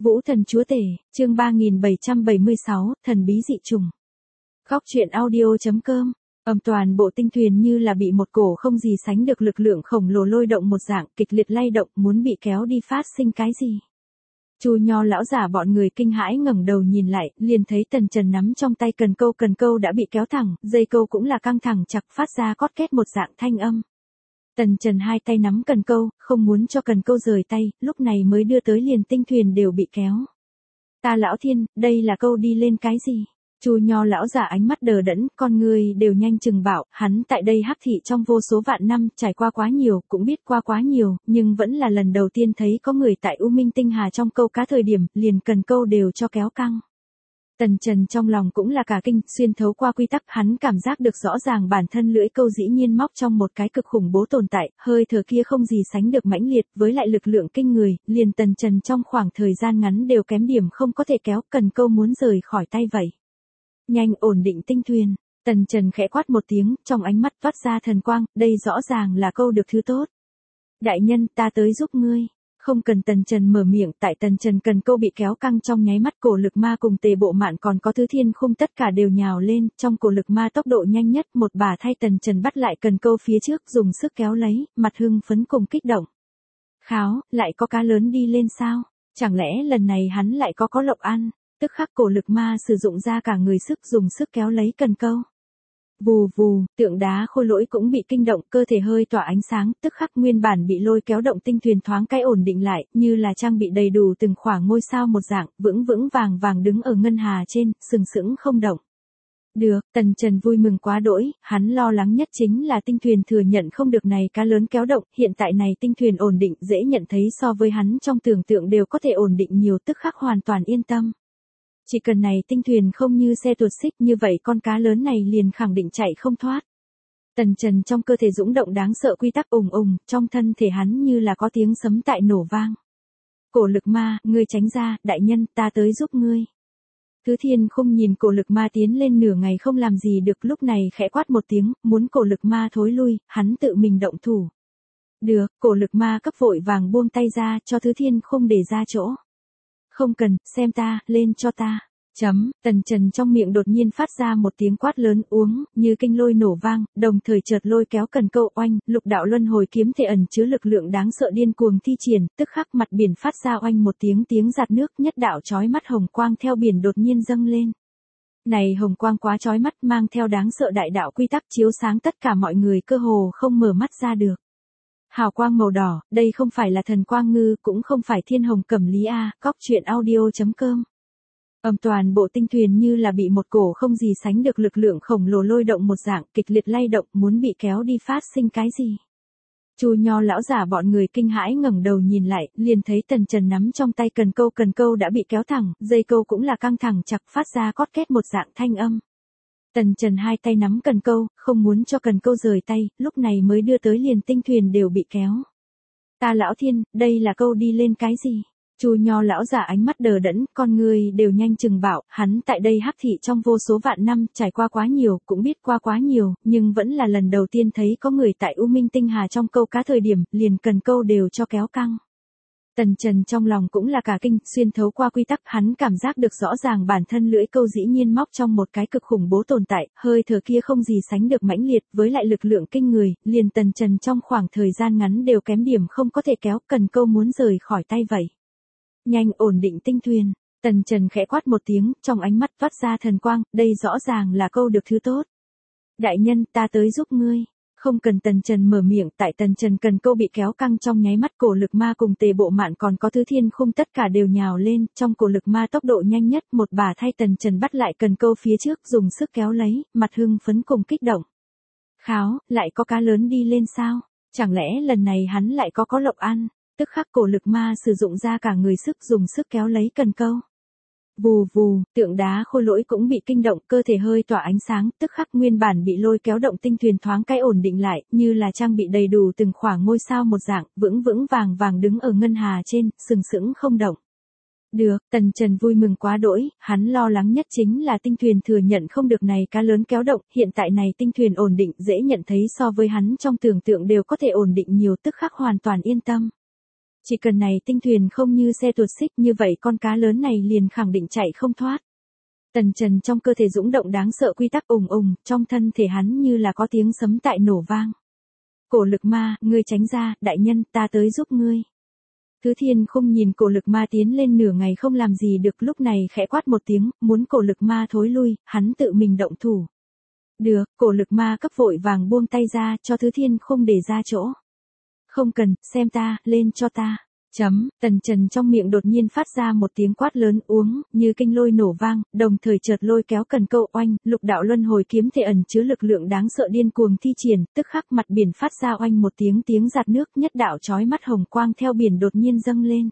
Vũ thần chúa tể, chương 3776, thần bí dị trùng. Góc truyện audio.com. Toàn bộ tinh thuyền như là bị một cổ không gì sánh được lực lượng khổng lồ lôi động một dạng, kịch liệt lay động, muốn bị kéo đi phát sinh cái gì. Chu Nho lão giả bọn người kinh hãi ngẩng đầu nhìn lại, liền thấy Tần Trần nắm trong tay cần câu đã bị kéo thẳng, dây câu cũng là căng thẳng chặt, phát ra cót két một dạng thanh âm. Tần Trần hai tay nắm cần câu, không muốn cho cần câu rời tay, lúc này mới đưa tới liền tinh thuyền đều bị kéo. Ta lão thiên, đây là câu đi lên cái gì? Chu Nho lão giả ánh mắt đờ đẫn, con người đều nhanh chừng bảo, hắn tại đây hắc thị trong vô số vạn năm, trải qua quá nhiều, cũng biết qua quá nhiều, nhưng vẫn là lần đầu tiên thấy có người tại U Minh Tinh Hà trong câu cá thời điểm, liền cần câu đều cho kéo căng. Tần Trần trong lòng cũng là cả kinh, xuyên thấu qua quy tắc, hắn cảm giác được rõ ràng bản thân lưỡi câu dĩ nhiên móc trong một cái cực khủng bố tồn tại, hơi thở kia không gì sánh được mãnh liệt, với lại lực lượng kinh người, liền Tần Trần trong khoảng thời gian ngắn đều kém điểm không có thể kéo, cần câu muốn rời khỏi tay vậy. Nhanh ổn định tinh thuyền, Tần Trần khẽ quát một tiếng, trong ánh mắt toát ra thần quang, đây rõ ràng là câu được thứ tốt. Đại nhân, ta tới giúp ngươi. Không cần Tần Trần mở miệng, tại Tần Trần cần câu bị kéo căng trong nháy mắt, cổ lực ma cùng Tề Bộ Mạn còn có Thứ Thiên Khung tất cả đều nhào lên, trong cổ lực ma tốc độ nhanh nhất, một bà thay Tần Trần bắt lại cần câu phía trước, dùng sức kéo lấy, mặt hưng phấn cùng kích động. Kháo, lại có cá lớn đi lên sao? Chẳng lẽ lần này hắn lại có lộc ăn? Tức khắc cổ lực ma sử dụng ra cả người sức, dùng sức kéo lấy cần câu. Vù vù, tượng đá khôi lỗi cũng bị kinh động, cơ thể hơi tỏa ánh sáng, tức khắc nguyên bản bị lôi kéo động tinh thuyền thoáng cái ổn định lại, như là trang bị đầy đủ từng khoảng ngôi sao một dạng, vững vững vàng vàng đứng ở ngân hà trên, sừng sững không động. Được, Tần Trần vui mừng quá đỗi, hắn lo lắng nhất chính là tinh thuyền thừa nhận không được này cá lớn kéo động, hiện tại này tinh thuyền ổn định dễ nhận thấy so với hắn trong tưởng tượng đều có thể ổn định nhiều, tức khắc hoàn toàn yên tâm. Chỉ cần này tinh thuyền không như xe tuột xích, như vậy con cá lớn này liền khẳng định chạy không thoát. Tần Trần trong cơ thể dũng động đáng sợ, quy tắc ùng ùng, trong thân thể hắn như là có tiếng sấm tại nổ vang. Cổ lực ma, ngươi tránh ra, đại nhân, ta tới giúp ngươi. Thứ Thiên Khung nhìn cổ lực ma tiến lên nửa ngày không làm gì được, lúc này khẽ quát một tiếng, muốn cổ lực ma thối lui, hắn tự mình động thủ. Được, cổ lực ma cấp vội vàng buông tay ra, cho Thứ Thiên Khung để ra chỗ. Không cần, xem ta, lên cho ta. Tần Trần trong miệng đột nhiên phát ra một tiếng quát lớn, uống, như kinh lôi nổ vang, đồng thời chợt lôi kéo cần câu oanh, lục đạo luân hồi kiếm thể ẩn chứa lực lượng đáng sợ điên cuồng thi triển, tức khắc mặt biển phát ra oanh một tiếng giạt nước, nhất đạo chói mắt hồng quang theo biển đột nhiên dâng lên. Này hồng quang quá chói mắt, mang theo đáng sợ đại đạo quy tắc chiếu sáng tất cả mọi người, cơ hồ không mở mắt ra được. Hào quang màu đỏ, đây không phải là thần quang ngư, cũng không phải thiên hồng cẩm lý a, góc truyện audio.com. Toàn bộ tinh thuyền như là bị một cổ không gì sánh được lực lượng khổng lồ lôi động một dạng, kịch liệt lay động, muốn bị kéo đi phát sinh cái gì. Chu Nho lão giả bọn người kinh hãi ngẩng đầu nhìn lại, liền thấy Tần Trần nắm trong tay cần câu đã bị kéo thẳng, dây câu cũng là căng thẳng chặt, phát ra cót két một dạng thanh âm. Tần Trần hai tay nắm cần câu, không muốn cho cần câu rời tay, lúc này mới đưa tới liền tinh thuyền đều bị kéo. Ta lão thiên, đây là câu đi lên cái gì? Chu Nho lão giả ánh mắt đờ đẫn, con người đều nhanh chừng bảo, hắn tại đây hắc thị trong vô số vạn năm, trải qua quá nhiều, cũng biết qua quá nhiều, nhưng vẫn là lần đầu tiên thấy có người tại U Minh Tinh Hà trong câu cá thời điểm, liền cần câu đều cho kéo căng. Tần Trần trong lòng cũng là cả kinh, xuyên thấu qua quy tắc, hắn cảm giác được rõ ràng bản thân lưỡi câu dĩ nhiên móc trong một cái cực khủng bố tồn tại, hơi thở kia không gì sánh được mãnh liệt, với lại lực lượng kinh người, liền Tần Trần trong khoảng thời gian ngắn đều kém điểm không có thể kéo, cần câu muốn rời khỏi tay vậy. Nhanh ổn định tinh thuyền, Tần Trần khẽ quát một tiếng, trong ánh mắt toát ra thần quang, đây rõ ràng là câu được thứ tốt. Đại nhân, ta tới giúp ngươi. Không cần Tần Trần mở miệng, tại Tần Trần cần câu bị kéo căng trong nháy mắt, cổ lực ma cùng Tề Bộ Mạn còn có Thứ Thiên Khung tất cả đều nhào lên, trong cổ lực ma tốc độ nhanh nhất, một bà thay Tần Trần bắt lại cần câu phía trước, dùng sức kéo lấy, mặt hưng phấn cùng kích động. Kháo, lại có cá lớn đi lên sao? Chẳng lẽ lần này hắn lại có lộc ăn? Tức khắc cổ lực ma sử dụng ra cả người sức, dùng sức kéo lấy cần câu. Vù vù, tượng đá khôi lỗi cũng bị kinh động, cơ thể hơi tỏa ánh sáng, tức khắc nguyên bản bị lôi kéo động tinh thuyền thoáng cái ổn định lại, như là trang bị đầy đủ từng khoảng ngôi sao một dạng, vững vững vàng vàng đứng ở ngân hà trên, sừng sững không động. Được, Tần Trần vui mừng quá đỗi, hắn lo lắng nhất chính là tinh thuyền thừa nhận không được này cá lớn kéo động, hiện tại này tinh thuyền ổn định dễ nhận thấy so với hắn trong tưởng tượng đều có thể ổn định nhiều, tức khắc hoàn toàn yên tâm. Chỉ cần này tinh thuyền không như xe tuột xích như vậy con cá lớn này liền khẳng định chạy không thoát. Tần Trần trong cơ thể dũng động đáng sợ quy tắc ùng ùng, trong thân thể hắn như là có tiếng sấm tại nổ vang. Cổ lực ma, ngươi tránh ra, đại nhân, ta tới giúp ngươi. Thứ Thiên Khung nhìn cổ lực ma tiến lên nửa ngày không làm gì được, lúc này khẽ quát một tiếng, muốn cổ lực ma thối lui, hắn tự mình động thủ. Được, cổ lực ma cấp vội vàng buông tay ra, cho Thứ Thiên Khung để ra chỗ. Không cần, xem ta, lên cho ta. Tần Trần trong miệng đột nhiên phát ra một tiếng quát lớn uống, như kinh lôi nổ vang, đồng thời chợt lôi kéo cần câu oanh, lục đạo luân hồi kiếm thể ẩn chứa lực lượng đáng sợ điên cuồng thi triển, tức khắc mặt biển phát ra oanh một tiếng giạt nước, nhất đạo chói mắt hồng quang theo biển đột nhiên dâng lên.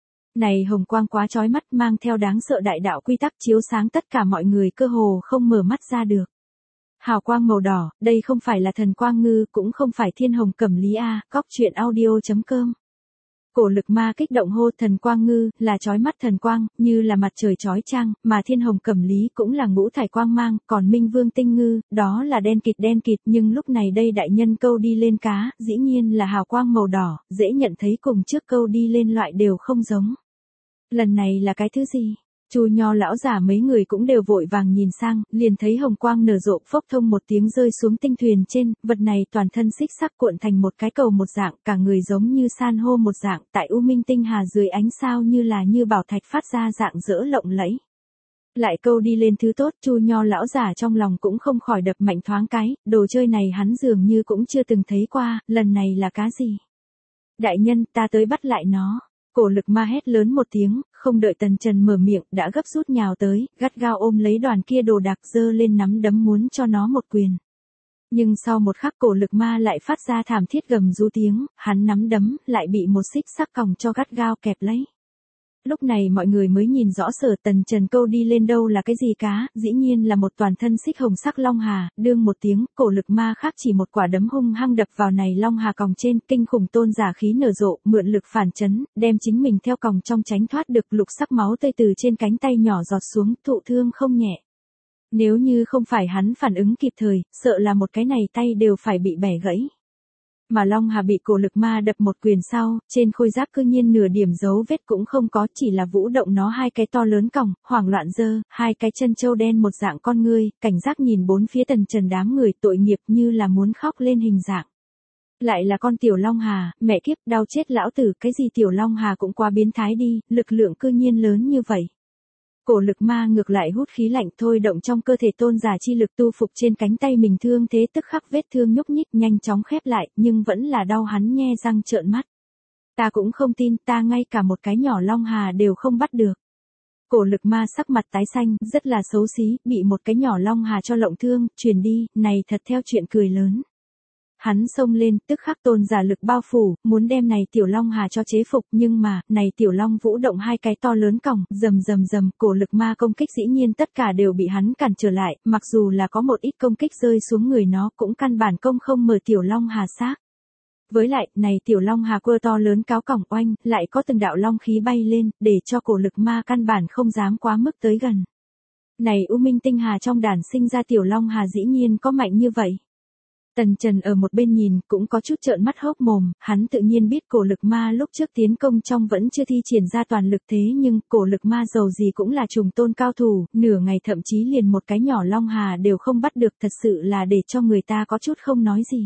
Này hồng quang quá chói mắt, mang theo đáng sợ đại đạo quy tắc chiếu sáng tất cả mọi người, cơ hồ không mở mắt ra được. Hào quang màu đỏ, đây không phải là thần quang ngư, cũng không phải thiên hồng cẩm lý a, cóc.audio.com. Cổ lực ma kích động hô, thần quang ngư, là chói mắt thần quang, như là mặt trời chói chang, mà thiên hồng cẩm lý cũng là ngũ thải quang mang, còn minh vương tinh ngư, đó là đen kịt, nhưng lúc này đây đại nhân câu đi lên cá, dĩ nhiên là hào quang màu đỏ, dễ nhận thấy cùng trước câu đi lên loại đều không giống. Lần này là cái thứ gì? Chu Nho lão giả mấy người cũng đều vội vàng nhìn sang, liền thấy hồng quang nở rộ, phốc thông một tiếng rơi xuống tinh thuyền trên, vật này toàn thân xích sắc cuộn thành một cái cầu một dạng, cả người giống như san hô một dạng, tại U Minh tinh hà dưới ánh sao như bảo thạch phát ra dạng dỡ lộng lẫy. Lại câu đi lên thứ tốt, Chu Nho lão giả trong lòng cũng không khỏi đập mạnh thoáng cái, đồ chơi này hắn dường như cũng chưa từng thấy qua, lần này là cá gì? Đại nhân, ta tới bắt lại nó. Cổ lực ma hét lớn một tiếng, không đợi Tần Trần mở miệng, đã gấp rút nhào tới, gắt gao ôm lấy đoàn kia đồ đạc giơ lên nắm đấm muốn cho nó một quyền. Nhưng sau một khắc cổ lực ma lại phát ra thảm thiết gầm rú tiếng, hắn nắm đấm, lại bị một xích sắc còng cho gắt gao kẹp lấy. Lúc này mọi người mới nhìn rõ Sở Tần Trần câu đi lên đâu là cái gì cá, dĩ nhiên là một toàn thân xích hồng sắc long hà, đương một tiếng, cổ lực ma khác chỉ một quả đấm hung hăng đập vào này long hà còng trên, kinh khủng tôn giả khí nở rộ, mượn lực phản chấn, đem chính mình theo còng trong tránh thoát được, lục sắc máu tươi từ trên cánh tay nhỏ giọt xuống, thụ thương không nhẹ. Nếu như không phải hắn phản ứng kịp thời, sợ là một cái này tay đều phải bị bẻ gãy. Mà Long Hà bị cổ lực ma đập một quyền sau, trên khôi giáp cư nhiên nửa điểm dấu vết cũng không có, chỉ là vũ động nó hai cái to lớn còng, hoảng loạn dơ, hai cái chân trâu đen một dạng con ngươi, cảnh giác nhìn bốn phía Tần Trần đám người tội nghiệp như là muốn khóc lên hình dạng. Lại là con tiểu Long Hà, mẹ kiếp, đau chết lão tử, cái gì tiểu Long Hà cũng quá biến thái đi, lực lượng cư nhiên lớn như vậy. Cổ lực ma ngược lại hút khí lạnh thôi động trong cơ thể tôn giả chi lực tu phục trên cánh tay mình thương thế, tức khắc vết thương nhúc nhích nhanh chóng khép lại, nhưng vẫn là đau hắn nhe răng trợn mắt. Ta cũng không tin, ta ngay cả một cái nhỏ Long Hà đều không bắt được. Cổ lực ma sắc mặt tái xanh, rất là xấu xí, bị một cái nhỏ Long Hà cho lộng thương, truyền đi, này thật theo chuyện cười lớn. Hắn xông lên, tức khắc tôn giả lực bao phủ, muốn đem này tiểu Long Hà cho chế phục, nhưng mà, này tiểu Long vũ động hai cái to lớn còng, rầm, cổ lực ma công kích dĩ nhiên tất cả đều bị hắn cản trở lại, mặc dù là có một ít công kích rơi xuống người nó cũng căn bản công không mở tiểu Long Hà xác. Với lại, này tiểu Long Hà quơ to lớn cáo còng oanh, lại có từng đạo long khí bay lên, để cho cổ lực ma căn bản không dám quá mức tới gần. Này U Minh tinh hà trong đàn sinh ra tiểu Long Hà dĩ nhiên có mạnh như vậy. Tần Trần ở một bên nhìn, cũng có chút trợn mắt hốc mồm, hắn tự nhiên biết cổ lực ma lúc trước tiến công trong vẫn chưa thi triển ra toàn lực thế nhưng, cổ lực ma dầu gì cũng là trùng tôn cao thủ, nửa ngày thậm chí liền một cái nhỏ Long Hà đều không bắt được, thật sự là để cho người ta có chút không nói gì.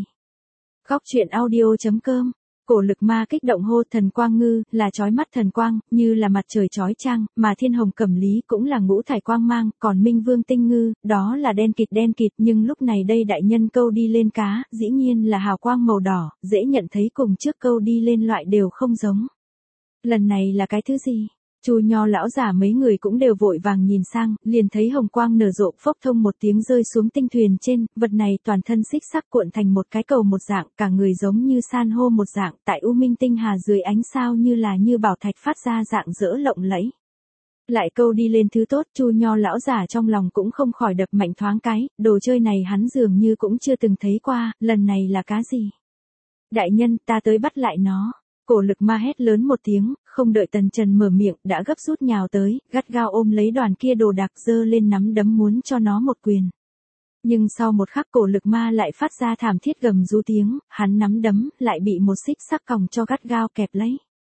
Cóc.audio.com. Cổ lực ma kích động hô, thần quang ngư, là chói mắt thần quang, như là mặt trời chói chang, mà thiên hồng cẩm lý cũng là ngũ thải quang mang, còn minh vương tinh ngư, đó là đen kịt, nhưng lúc này đây đại nhân câu đi lên cá, dĩ nhiên là hào quang màu đỏ, dễ nhận thấy cùng trước câu đi lên loại đều không giống. Lần này là cái thứ gì? Chu Nho lão giả mấy người cũng đều vội vàng nhìn sang, liền thấy hồng quang nở rộ, phốc thông một tiếng rơi xuống tinh thuyền trên, vật này toàn thân xích sắc cuộn thành một cái cầu một dạng, cả người giống như san hô một dạng, tại U Minh tinh hà dưới ánh sao như bảo thạch phát ra dạng dỡ lộng lẫy. Lại câu đi lên thứ tốt, Chu Nho lão giả trong lòng cũng không khỏi đập mạnh thoáng cái, đồ chơi này hắn dường như cũng chưa từng thấy qua, lần này là cá gì? Đại nhân, ta tới bắt lại nó. Cổ lực ma hét lớn một tiếng, không đợi Tần Trần mở miệng, đã gấp rút nhào tới, gắt gao ôm lấy đoàn kia đồ đạc giơ lên nắm đấm muốn cho nó một quyền. Nhưng sau một khắc cổ lực ma lại phát ra thảm thiết gầm rú tiếng, hắn nắm đấm, lại bị một xích sắc còng cho gắt gao kẹp lấy.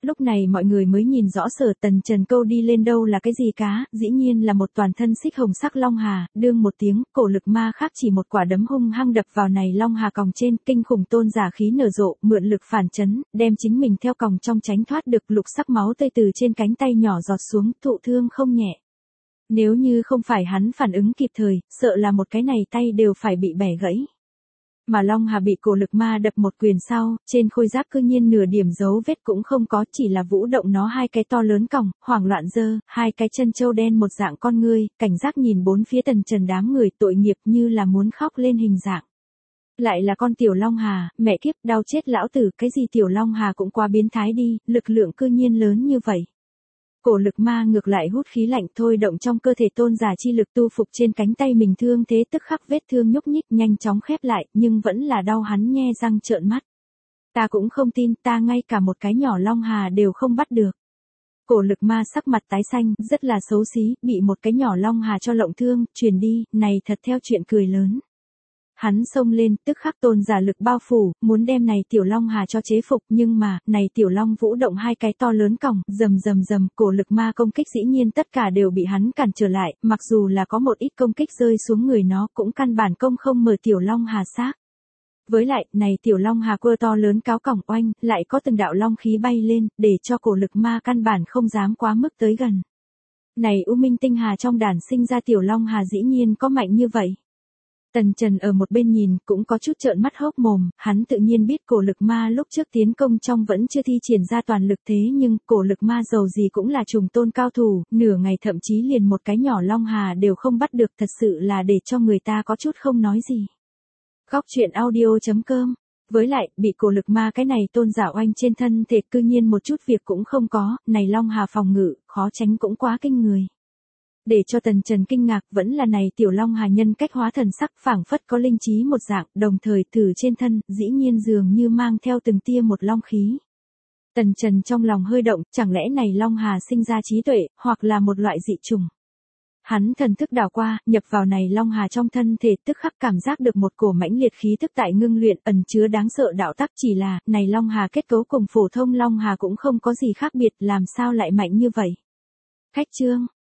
Lúc này mọi người mới nhìn rõ Sở Tần Trần câu đi lên đâu là cái gì cá, dĩ nhiên là một toàn thân xích hồng sắc long hà, đương một tiếng, cổ lực ma khác chỉ một quả đấm hung hăng đập vào này long hà còng trên, kinh khủng tôn giả khí nở rộ, mượn lực phản chấn, đem chính mình theo còng trong tránh thoát được, lục sắc máu tươi từ trên cánh tay nhỏ giọt xuống, thụ thương không nhẹ. Nếu như không phải hắn phản ứng kịp thời, sợ là một cái này tay đều phải bị bẻ gãy. Mà Long Hà bị cổ lực ma đập một quyền sau, trên khôi giáp cư nhiên nửa điểm dấu vết cũng không có, chỉ là vũ động nó hai cái to lớn còng, hoảng loạn dơ, hai cái chân trâu đen một dạng con ngươi, cảnh giác nhìn bốn phía Tần Trần đám người tội nghiệp như là muốn khóc lên hình dạng. Lại là con tiểu Long Hà, mẹ kiếp, đau chết lão tử, cái gì tiểu Long Hà cũng quá biến thái đi, lực lượng cư nhiên lớn như vậy. Cổ lực ma ngược lại hút khí lạnh thôi động trong cơ thể tôn giả chi lực tu phục trên cánh tay mình thương thế tức khắc vết thương nhúc nhích nhanh chóng khép lại nhưng vẫn là đau hắn nhe răng trợn mắt. Ta cũng không tin ta ngay cả một cái nhỏ Long Hà đều không bắt được. Cổ lực ma sắc mặt tái xanh rất là xấu xí, bị một cái nhỏ Long Hà cho lộng thương, truyền đi, này thật theo chuyện cười lớn. Hắn xông lên, tức khắc tôn giả lực bao phủ, muốn đem này tiểu Long Hà cho chế phục, nhưng mà, này tiểu Long vũ động hai cái to lớn còng, rầm, cổ lực ma công kích dĩ nhiên tất cả đều bị hắn cản trở lại, mặc dù là có một ít công kích rơi xuống người nó cũng căn bản công không mở tiểu Long Hà xác. Với lại, này tiểu Long Hà quơ to lớn cáo còng oanh, lại có từng đạo long khí bay lên, để cho cổ lực ma căn bản không dám quá mức tới gần. Này U Minh Tinh Hà trong đàn sinh ra tiểu Long Hà dĩ nhiên có mạnh như vậy. Tần Trần ở một bên nhìn, cũng có chút trợn mắt hốc mồm, hắn tự nhiên biết cổ lực ma lúc trước tiến công trong vẫn chưa thi triển ra toàn lực thế nhưng, cổ lực ma dầu gì cũng là trùng tôn cao thủ, nửa ngày thậm chí liền một cái nhỏ Long Hà đều không bắt được, thật sự là để cho người ta có chút không nói gì. Góc truyện audio.com. Với lại, bị cổ lực ma cái này tôn giả oanh trên thân thể cư nhiên một chút việc cũng không có, này Long Hà phòng ngự, khó tránh cũng quá kinh người. Để cho Tần Trần kinh ngạc vẫn là này tiểu Long Hà nhân cách hóa thần sắc phảng phất có linh trí một dạng, đồng thời thử trên thân, dĩ nhiên dường như mang theo từng tia một long khí. Tần Trần trong lòng hơi động, chẳng lẽ này Long Hà sinh ra trí tuệ, hoặc là một loại dị trùng. Hắn thần thức đảo qua, nhập vào này Long Hà trong thân thể tức khắc cảm giác được một cổ mãnh liệt khí thức tại ngưng luyện ẩn chứa đáng sợ đạo tắc, chỉ là, này Long Hà kết cấu cùng phổ thông Long Hà cũng không có gì khác biệt, làm sao lại mạnh như vậy. Khách chương.